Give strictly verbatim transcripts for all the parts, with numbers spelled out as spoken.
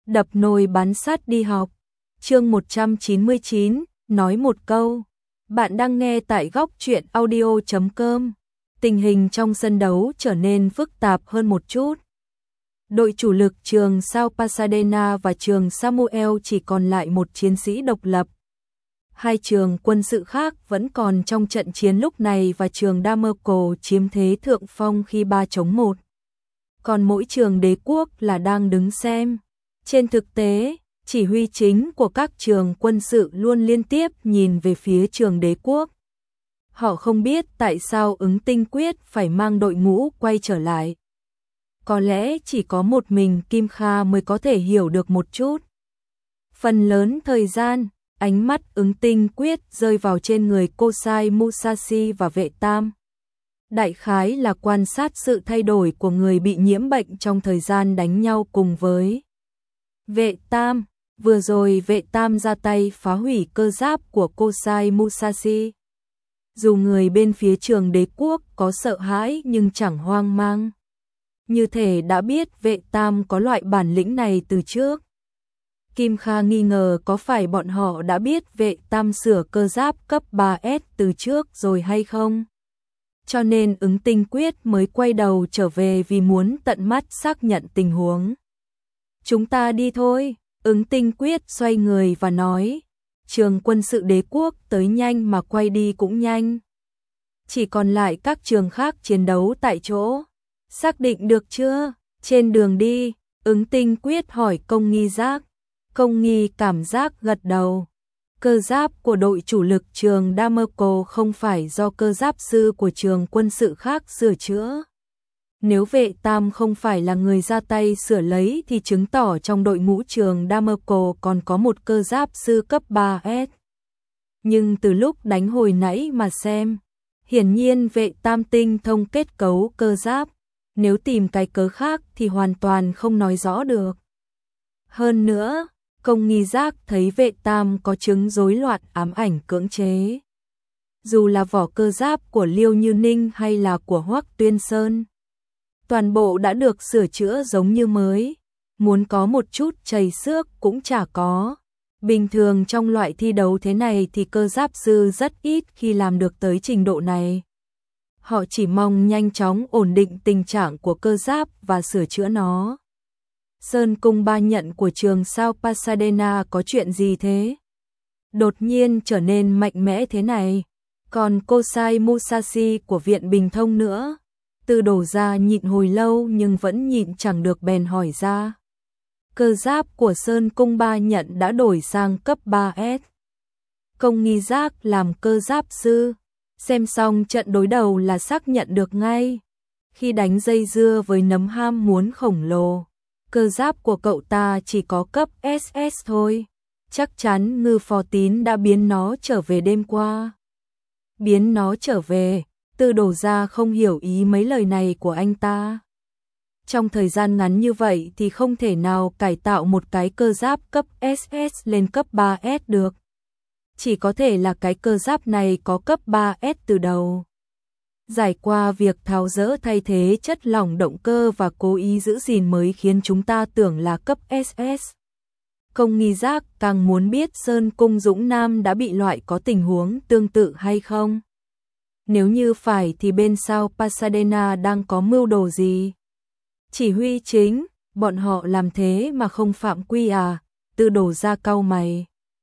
Đập nồi bán sắt đi học. Chương một trăm chín mươi chín, nói một câu. Bạn đang nghe tại góc truyện audio chấm com. Tình hình trong sân đấu trở nên phức tạp hơn một chút. Đội chủ lực trường Sao Pasadena và trường Samuel chỉ còn lại một chiến sĩ độc lập. Hai trường quân sự khác vẫn còn trong trận chiến lúc này và trường Damerco chiếm thế thượng phong khi ba chống một. Còn mỗi trường đế quốc là đang đứng xem. Trên thực tế, chỉ huy chính của các trường quân sự luôn liên tiếp nhìn về phía trường đế quốc. Họ không biết tại sao Ứng Tinh quyết phải mang đội ngũ quay trở lại. Có lẽ chỉ có một mình Kim Kha mới có thể hiểu được một chút. Phần lớn thời gian, ánh mắt Ứng Tinh quyết rơi vào trên người Kosai Musashi và Vệ Tam. Đại khái là quan sát sự thay đổi của người bị nhiễm bệnh trong thời gian đánh nhau cùng với Vệ Tam. Vừa rồi Vệ Tam ra tay phá hủy cơ giáp của Kosai Musashi. Dù người bên phía trường đế quốc có sợ hãi nhưng chẳng hoang mang. Như thể đã biết Vệ Tam có loại bản lĩnh này từ trước. Kim Kha nghi ngờ có phải bọn họ đã biết Vệ Tam sửa cơ giáp cấp ba S từ trước rồi hay không? Cho nên Ứng Tinh quyết mới quay đầu trở về vì muốn tận mắt xác nhận tình huống. Chúng ta đi thôi, Ứng Tinh quyết xoay người và nói. Trường quân sự đế quốc tới nhanh mà quay đi cũng nhanh. Chỉ còn lại các trường khác chiến đấu tại chỗ. Xác định được chưa? Trên đường đi, Ứng Tinh quyết hỏi Công Nghi Giác. Công Nghi cảm giác gật đầu. Cơ giáp của đội chủ lực trường Damerco không phải do cơ giáp sư của trường quân sự khác sửa chữa. Nếu Vệ Tam không phải là người ra tay sửa lấy thì chứng tỏ trong đội ngũ trường Damerco còn có một cơ giáp sư cấp ba S. Nhưng từ lúc đánh hồi nãy mà xem, hiển nhiên Vệ Tam tinh thông kết cấu cơ giáp. Nếu tìm cái cớ khác thì hoàn toàn không nói rõ được. Hơn nữa, Công Nghi Giác thấy Vệ Tam có chứng rối loạn ám ảnh cưỡng chế. Dù là vỏ cơ giáp của Liêu Như Ninh hay là của Hoắc Tuyên Sơn, toàn bộ đã được sửa chữa giống như mới. Muốn có một chút chảy xước cũng chả có. Bình thường trong loại thi đấu thế này thì cơ giáp sư rất ít khi làm được tới trình độ này. Họ chỉ mong nhanh chóng ổn định tình trạng của cơ giáp và sửa chữa nó. Sơn cung ba nhận của trường Sao Pasadena có chuyện gì thế? Đột nhiên trở nên mạnh mẽ thế này. Còn Kosai Musashi của Viện Bình Thông nữa. Từ đổ ra nhịn hồi lâu nhưng vẫn nhịn chẳng được bèn hỏi ra. Cơ giáp của Sơn cung ba nhận đã đổi sang cấp ba S. Công Nghi Giác làm cơ giáp sư. Xem xong trận đối đầu là xác nhận được ngay. Khi đánh dây dưa với nấm ham muốn khổng lồ, cơ giáp của cậu ta chỉ có cấp ét ét thôi. Chắc chắn Ngư Phò Tín đã biến nó trở về đêm qua. Biến nó trở về, Từ đổ ra không hiểu ý mấy lời này của anh ta. Trong thời gian ngắn như vậy thì không thể nào cải tạo một cái cơ giáp cấp ét ét lên cấp ba S được. Chỉ có thể là cái cơ giáp này có cấp ba S từ đầu. Giải qua việc tháo dỡ thay thế chất lỏng động cơ và cố ý giữ gìn mới khiến chúng ta tưởng là cấp ét ét. Công Nghi Giác càng muốn biết Sơn Cung Dũng Nam đã bị loại có tình huống tương tự hay không. Nếu như phải thì bên Sao Pasadena đang có mưu đồ gì? Chỉ huy chính, bọn họ làm thế mà không phạm quy à? Từ đổ ra cau mày.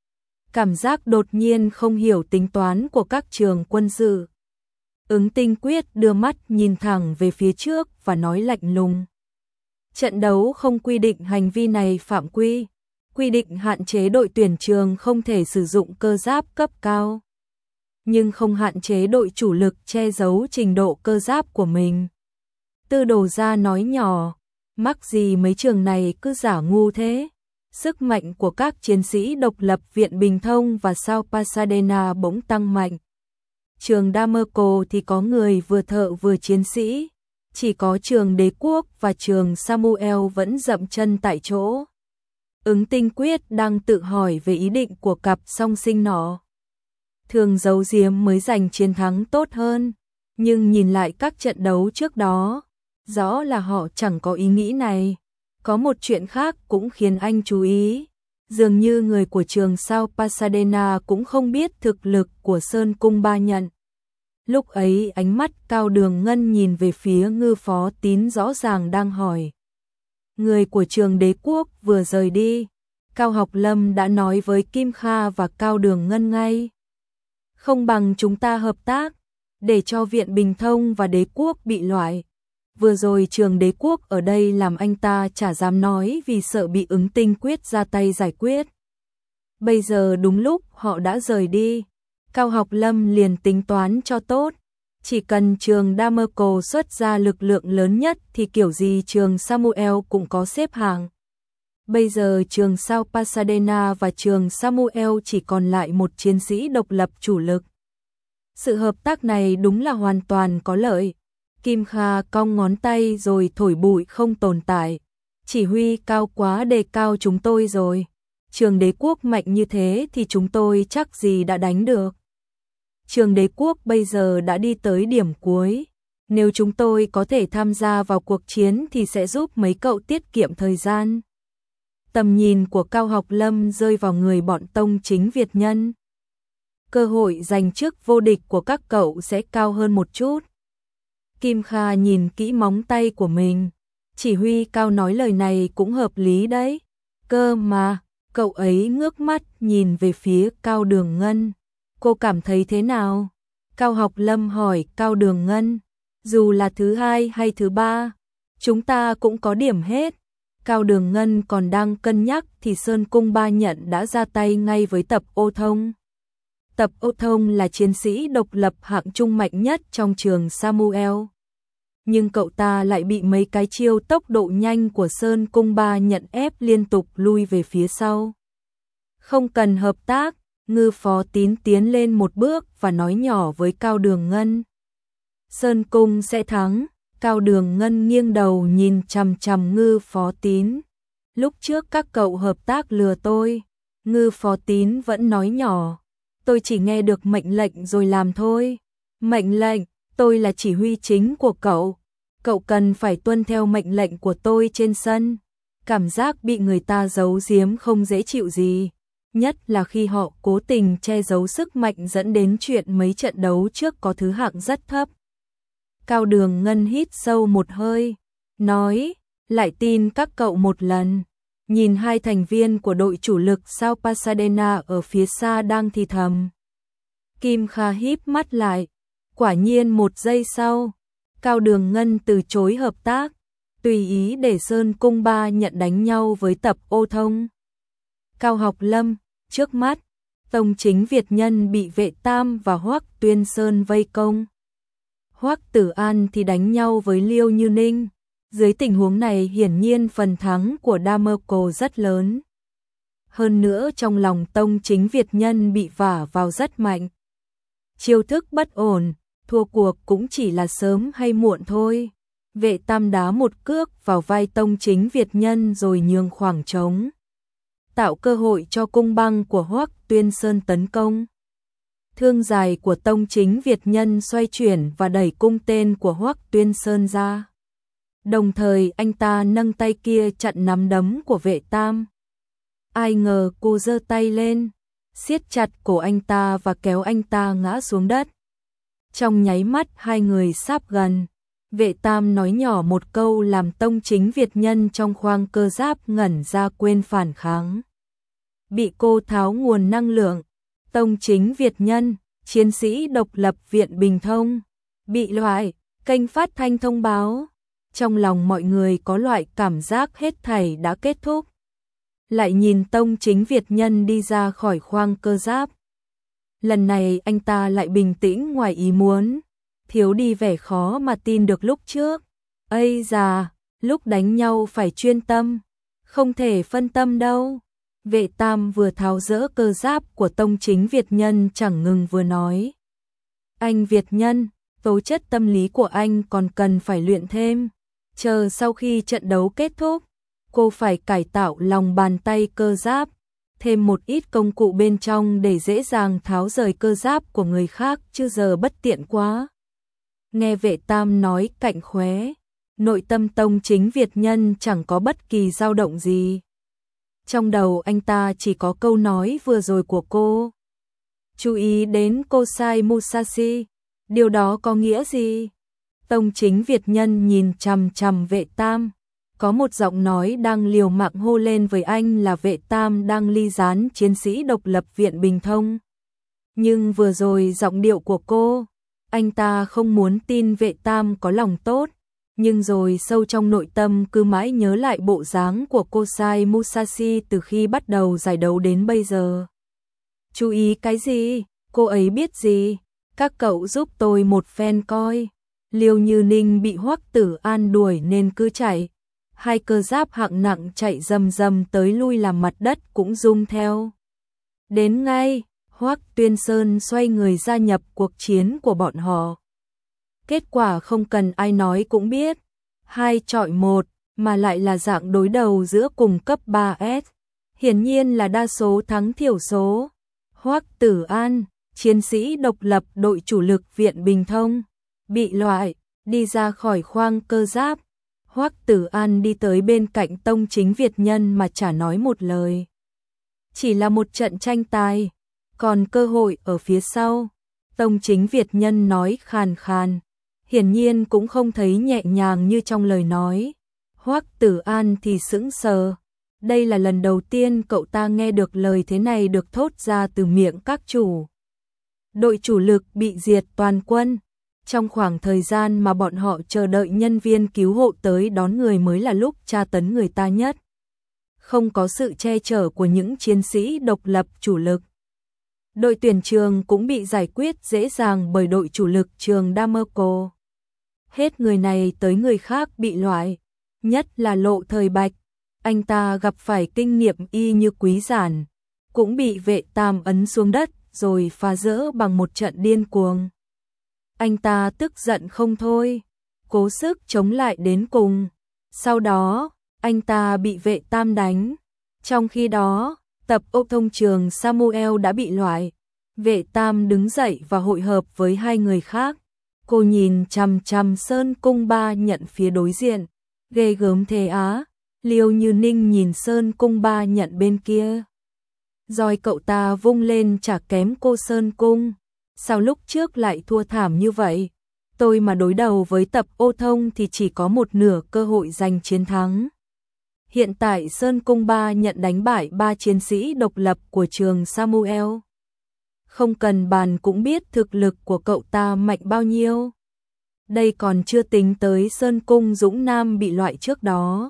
Cảm giác đột nhiên không hiểu tính toán của các trường quân sự. Ứng Tinh quyết đưa mắt nhìn thẳng về phía trước và nói lạnh lùng. Trận đấu không quy định hành vi này phạm quy. Quy định hạn chế đội tuyển trường không thể sử dụng cơ giáp cấp cao. Nhưng không hạn chế đội chủ lực che giấu trình độ cơ giáp của mình. Tư Đồ Gia nói nhỏ, mắc gì mấy trường này cứ giả ngu thế. Sức mạnh của các chiến sĩ độc lập Viện Bình Thông và Sao Pasadena bỗng tăng mạnh. Trường Damerco thì có người vừa thợ vừa chiến sĩ. Chỉ có trường đế quốc và trường Samuel vẫn dậm chân tại chỗ. Ứng Tinh quyết đang tự hỏi về ý định của cặp song sinh nọ. Thường giấu giếm mới giành chiến thắng tốt hơn. Nhưng nhìn lại các trận đấu trước đó, rõ là họ chẳng có ý nghĩ này. Có một chuyện khác cũng khiến anh chú ý. Dường như người của trường sao Pasadena cũng không biết thực lực của Sơn Cung Ba Nhận. Lúc ấy ánh mắt Cao Đường Ngân nhìn về phía Ngư Phó Tín rõ ràng đang hỏi. Người của trường Đế Quốc vừa rời đi. Cao Học Lâm đã nói với Kim Kha và Cao Đường Ngân ngay. Không bằng chúng ta hợp tác, để cho Viện Bình Thông và Đế Quốc bị loại. Vừa rồi trường Đế Quốc ở đây làm anh ta chả dám nói vì sợ bị ứng tinh quyết ra tay giải quyết. Bây giờ đúng lúc họ đã rời đi. Cao Học Lâm liền tính toán cho tốt. Chỉ cần trường Damerco xuất ra lực lượng lớn nhất thì kiểu gì trường Samuel cũng có xếp hàng. Bây giờ trường sao Pasadena và trường Samuel chỉ còn lại một chiến sĩ độc lập chủ lực. Sự hợp tác này đúng là hoàn toàn có lợi. Kim Kha cong ngón tay rồi thổi bụi không tồn tại. Chỉ huy cao quá đề cao chúng tôi rồi. Trường Đế Quốc mạnh như thế thì chúng tôi chắc gì đã đánh được. Trường Đế Quốc bây giờ đã đi tới điểm cuối. Nếu chúng tôi có thể tham gia vào cuộc chiến thì sẽ giúp mấy cậu tiết kiệm thời gian. Tầm nhìn của Cao Học Lâm rơi vào người bọn Tông Chính Việt Nhân. Cơ hội giành chức vô địch của các cậu sẽ cao hơn một chút. Kim Kha nhìn kỹ móng tay của mình. Chỉ huy Cao nói lời này cũng hợp lý đấy. Cơ mà, cậu ấy ngước mắt nhìn về phía Cao Đường Ngân. Cô cảm thấy thế nào? Cao Học Lâm hỏi Cao Đường Ngân. Dù là thứ hai hay thứ ba, chúng ta cũng có điểm hết. Cao Đường Ngân còn đang cân nhắc thì Sơn Cung Ba Nhận đã ra tay ngay với Tập Ô Thông. Tập Ô Thông là chiến sĩ độc lập hạng trung mạnh nhất trong trường Samuel. Nhưng cậu ta lại bị mấy cái chiêu tốc độ nhanh của Sơn Cung Ba Nhận ép liên tục lui về phía sau. Không cần hợp tác, Ngư Phó Tín tiến lên một bước và nói nhỏ với Cao Đường Ngân. Sơn Cung sẽ thắng. Cao Đường Ngân nghiêng đầu nhìn chằm chằm Ngư Phó Tín. Lúc trước các cậu hợp tác lừa tôi. Ngư Phó Tín vẫn nói nhỏ. Tôi chỉ nghe được mệnh lệnh rồi làm thôi. Mệnh lệnh, tôi là chỉ huy chính của cậu. Cậu cần phải tuân theo mệnh lệnh của tôi trên sân. Cảm giác bị người ta giấu giếm không dễ chịu gì. Nhất là khi họ cố tình che giấu sức mạnh dẫn đến chuyện mấy trận đấu trước có thứ hạng rất thấp. Cao Đường Ngân hít sâu một hơi, nói, lại tin các cậu một lần. Nhìn hai thành viên của đội chủ lực sao Pasadena ở phía xa đang thì thầm. Kim Kha híp mắt lại, quả nhiên một giây sau, Cao Đường Ngân từ chối hợp tác, tùy ý để Sơn Cung Ba Nhận đánh nhau với Tập Ô Thông. Cao Học Lâm, trước mắt, Tông Chính Việt Nhân bị Vệ Tam và Hoắc Tuyên Sơn vây công. Hoắc Tử An thì đánh nhau với Liêu Như Ninh. Dưới tình huống này hiển nhiên phần thắng của Damerco rất lớn. Hơn nữa trong lòng Tông Chính Việt Nhân bị vả vào rất mạnh. Chiêu thức bất ổn, thua cuộc cũng chỉ là sớm hay muộn thôi. Vệ Tam đá một cước vào vai Tông Chính Việt Nhân rồi nhường khoảng trống, tạo cơ hội cho cung băng của Hoắc Tuyên Sơn tấn công. Thương dài của Tông Chính Việt Nhân xoay chuyển và đẩy cung tên của Hoắc Tuyên Sơn ra. Đồng thời anh ta nâng tay kia chặn nắm đấm của Vệ Tam. Ai ngờ cô giơ tay lên, siết chặt cổ anh ta và kéo anh ta ngã xuống đất. Trong nháy mắt hai người sáp gần, Vệ Tam nói nhỏ một câu làm Tông Chính Việt Nhân trong khoang cơ giáp ngẩn ra quên phản kháng. Bị cô tháo nguồn năng lượng, Tông Chính Việt Nhân, chiến sĩ độc lập Viện Bình Thông, bị loại, kênh phát thanh thông báo. Trong lòng mọi người có loại cảm giác hết thảy đã kết thúc. Lại nhìn Tông Chính Việt Nhân đi ra khỏi khoang cơ giáp. Lần này anh ta lại bình tĩnh ngoài ý muốn, thiếu đi vẻ khó mà tin được lúc trước. Ây già, lúc đánh nhau phải chuyên tâm, không thể phân tâm đâu. Vệ Tam vừa tháo dỡ cơ giáp của Tông Chính Việt Nhân chẳng ngừng vừa nói. Anh Việt Nhân, tố chất tâm lý của anh còn cần phải luyện thêm. Chờ sau khi trận đấu kết thúc, cô phải cải tạo lòng bàn tay cơ giáp, thêm một ít công cụ bên trong để dễ dàng tháo rời cơ giáp của người khác chứ giờ bất tiện quá. Nghe Vệ Tam nói cạnh khóe nội tâm Tông Chính Việt Nhân chẳng có bất kỳ dao động gì. Trong đầu anh ta chỉ có câu nói vừa rồi của cô. Chú ý đến Kosai Musashi, điều đó có nghĩa gì? Tông Chính Việt Nhân nhìn chằm chằm Vệ Tam, có một giọng nói đang liều mạng hô lên với anh là Vệ Tam đang ly gián chiến sĩ độc lập Viện Bình Thông. Nhưng vừa rồi giọng điệu của cô, anh ta không muốn tin Vệ Tam có lòng tốt, nhưng rồi sâu trong nội tâm cứ mãi nhớ lại bộ dáng của Kosai Musashi từ khi bắt đầu giải đấu đến bây giờ. Chú ý cái gì? Cô ấy biết gì? Các cậu giúp tôi một phen coi. Liêu Như Ninh bị Hoắc Tử An đuổi nên cứ chạy. Hai cơ giáp hạng nặng chạy rầm rầm tới lui làm mặt đất cũng rung theo. Đến ngay, Hoắc Tuyên Sơn xoay người gia nhập cuộc chiến của bọn họ. Kết quả không cần ai nói cũng biết. Hai chọi một, mà lại là dạng đối đầu giữa cùng cấp ba S. Hiển nhiên là đa số thắng thiểu số. Hoắc Tử An, chiến sĩ độc lập đội chủ lực Viện Bình Thông, bị loại, đi ra khỏi khoang cơ giáp. Hoắc Tử An đi tới bên cạnh Tông Chính Việt Nhân mà chả nói một lời. Chỉ là một trận tranh tài, còn cơ hội ở phía sau. Tông Chính Việt Nhân nói khàn khàn, hiển nhiên cũng không thấy nhẹ nhàng như trong lời nói. Hoắc Tử An thì sững sờ. Đây là lần đầu tiên cậu ta nghe được lời thế này được thốt ra từ miệng các chủ. Đội chủ lực bị diệt toàn quân. Trong khoảng thời gian mà bọn họ chờ đợi nhân viên cứu hộ tới đón người mới là lúc tra tấn người ta nhất. Không có sự che chở của những chiến sĩ độc lập chủ lực. Đội tuyển trường cũng bị giải quyết dễ dàng bởi đội chủ lực trường Damerco. Hết người này tới người khác bị loại, nhất là Lộ Thời Bạch. Anh ta gặp phải kinh nghiệm y như Quý Giản, cũng bị Vệ Tam ấn xuống đất rồi phá rỡ bằng một trận điên cuồng. Anh ta tức giận không thôi, cố sức chống lại đến cùng. Sau đó, anh ta bị Vệ Tam đánh. Trong khi đó, tập ô thông trường Samuel đã bị loại. Vệ Tam đứng dậy và hội hợp với hai người khác. Cô nhìn chằm chằm Sơn Cung Ba nhận phía đối diện. Ghê gớm thế á. Liêu Như Ninh nhìn Sơn Cung Ba nhận bên kia. Rồi cậu ta vung lên chả kém cô Sơn Cung. Sao lúc trước lại thua thảm như vậy? Tôi mà đối đầu với tập ô thông thì chỉ có một nửa cơ hội giành chiến thắng. Hiện tại Sơn Cung Ba nhận đánh bại ba chiến sĩ độc lập của trường Samuel. Không cần bàn cũng biết thực lực của cậu ta mạnh bao nhiêu. Đây còn chưa tính tới Sơn Cung Dũng Nam bị loại trước đó.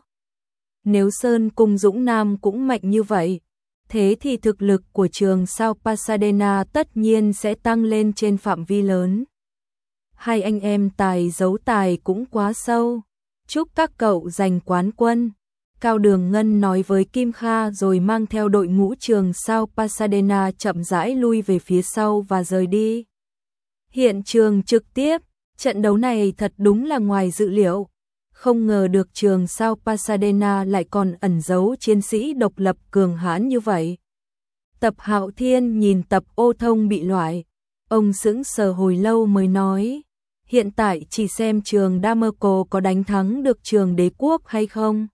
Nếu Sơn Cung Dũng Nam cũng mạnh như vậy, thế thì thực lực của trường Sao Pasadena tất nhiên sẽ tăng lên trên phạm vi lớn. Hai anh em tài giấu tài cũng quá sâu. Chúc các cậu giành quán quân. Cao Đường Ngân nói với Kim Kha rồi mang theo đội ngũ trường Sao Pasadena chậm rãi lui về phía sau và rời đi. Hiện trường trực tiếp, trận đấu này thật đúng là ngoài dự liệu. Không ngờ được trường Sao Pasadena lại còn ẩn giấu chiến sĩ độc lập cường hãn như vậy. Tập Hạo Thiên nhìn tập ô thông bị loại. Ông sững sờ hồi lâu mới nói. Hiện tại chỉ xem trường Damerco có đánh thắng được trường Đế Quốc hay không.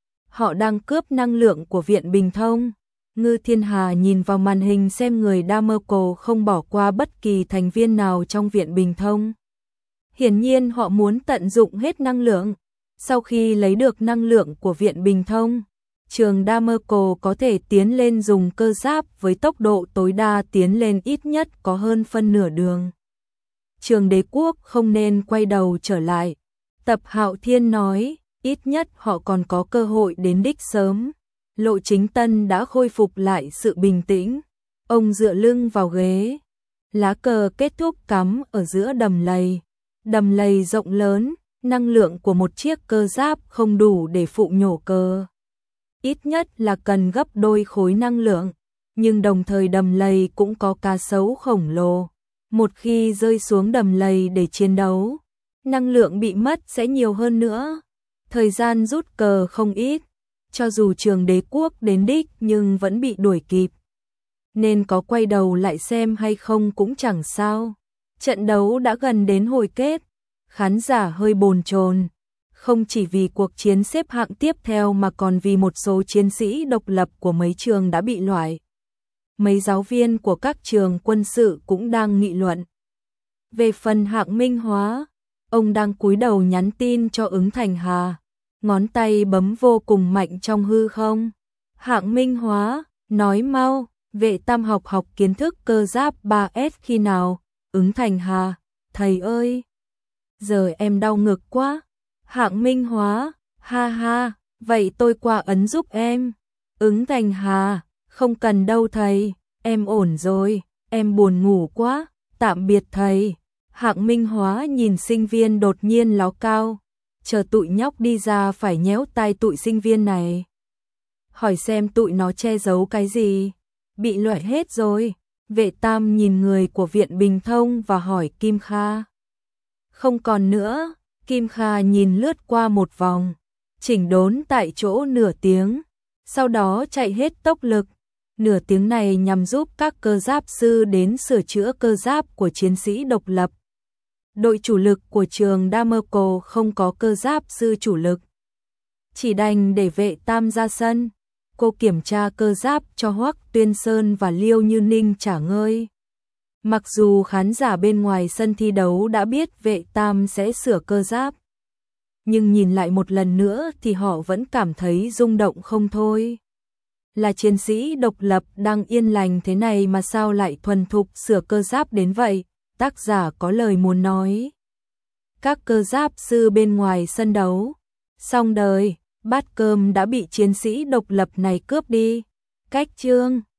Họ đang cướp năng lượng của Viện Bình Thông. Ngư Thiên Hà nhìn vào màn hình xem người Damerco không bỏ qua bất kỳ thành viên nào trong Viện Bình Thông. Hiển nhiên họ muốn tận dụng hết năng lượng. Sau khi lấy được năng lượng của Viện Bình Thông, trường Damerco có thể tiến lên dùng cơ giáp với tốc độ tối đa tiến lên ít nhất có hơn phân nửa đường. Trường Đế Quốc không nên quay đầu trở lại. Tập Hạo Thiên nói, ít nhất họ còn có cơ hội đến đích sớm. Lộ Chính Tân đã khôi phục lại sự bình tĩnh. Ông dựa lưng vào ghế. Lá cờ kết thúc cắm ở giữa đầm lầy. Đầm lầy rộng lớn, năng lượng của một chiếc cơ giáp không đủ để phụ nhổ cờ. Ít nhất là cần gấp đôi khối năng lượng, nhưng đồng thời đầm lầy cũng có cá sấu khổng lồ. Một khi rơi xuống đầm lầy để chiến đấu, năng lượng bị mất sẽ nhiều hơn nữa. Thời gian rút cờ không ít, cho dù trường Đế Quốc đến đích nhưng vẫn bị đuổi kịp. Nên có quay đầu lại xem hay không cũng chẳng sao. Trận đấu đã gần đến hồi kết, khán giả hơi bồn chồn. Không chỉ vì cuộc chiến xếp hạng tiếp theo mà còn vì một số chiến sĩ độc lập của mấy trường đã bị loại. Mấy giáo viên của các trường quân sự cũng đang nghị luận. Về phần Hạng Minh Hóa, ông đang cúi đầu nhắn tin cho Ứng Thành Hà, ngón tay bấm vô cùng mạnh trong hư không. Hạng Minh Hóa, nói mau, Vệ Tam học học kiến thức cơ giáp ba S khi nào? Ứng Thành Hà, thầy ơi, giờ em đau ngực quá. Hạng Minh Hóa, ha ha, vậy tôi qua ấn giúp em. Ứng Thành Hà, không cần đâu thầy, em ổn rồi, em buồn ngủ quá, tạm biệt thầy. Hạng Minh Hóa nhìn sinh viên đột nhiên ló cao, chờ tụi nhóc đi ra phải nhéo tai tụi sinh viên này. Hỏi xem tụi nó che giấu cái gì, bị loại hết rồi. Vệ Tam nhìn người của Viện Bình Thông và hỏi Kim Kha. Không còn nữa. Kim Kha nhìn lướt qua một vòng, chỉnh đốn tại chỗ nửa tiếng, sau đó chạy hết tốc lực. Nửa tiếng này nhằm giúp các cơ giáp sư đến sửa chữa cơ giáp của chiến sĩ độc lập. Đội chủ lực của trường Damerco không có cơ giáp sư chủ lực, chỉ đành để Vệ Tam ra sân. Cô kiểm tra cơ giáp cho Hoắc Tuyên Sơn và Liêu Như Ninh trả ngơi. Mặc dù khán giả bên ngoài sân thi đấu đã biết Vệ Tam sẽ sửa cơ giáp, nhưng nhìn lại một lần nữa thì họ vẫn cảm thấy rung động không thôi. Là chiến sĩ độc lập đang yên lành thế này mà sao lại thuần thục sửa cơ giáp đến vậy? Tác giả có lời muốn nói. Các cơ giáp sư bên ngoài sân đấu, xong đời, bát cơm đã bị chiến sĩ độc lập này cướp đi. Cách chương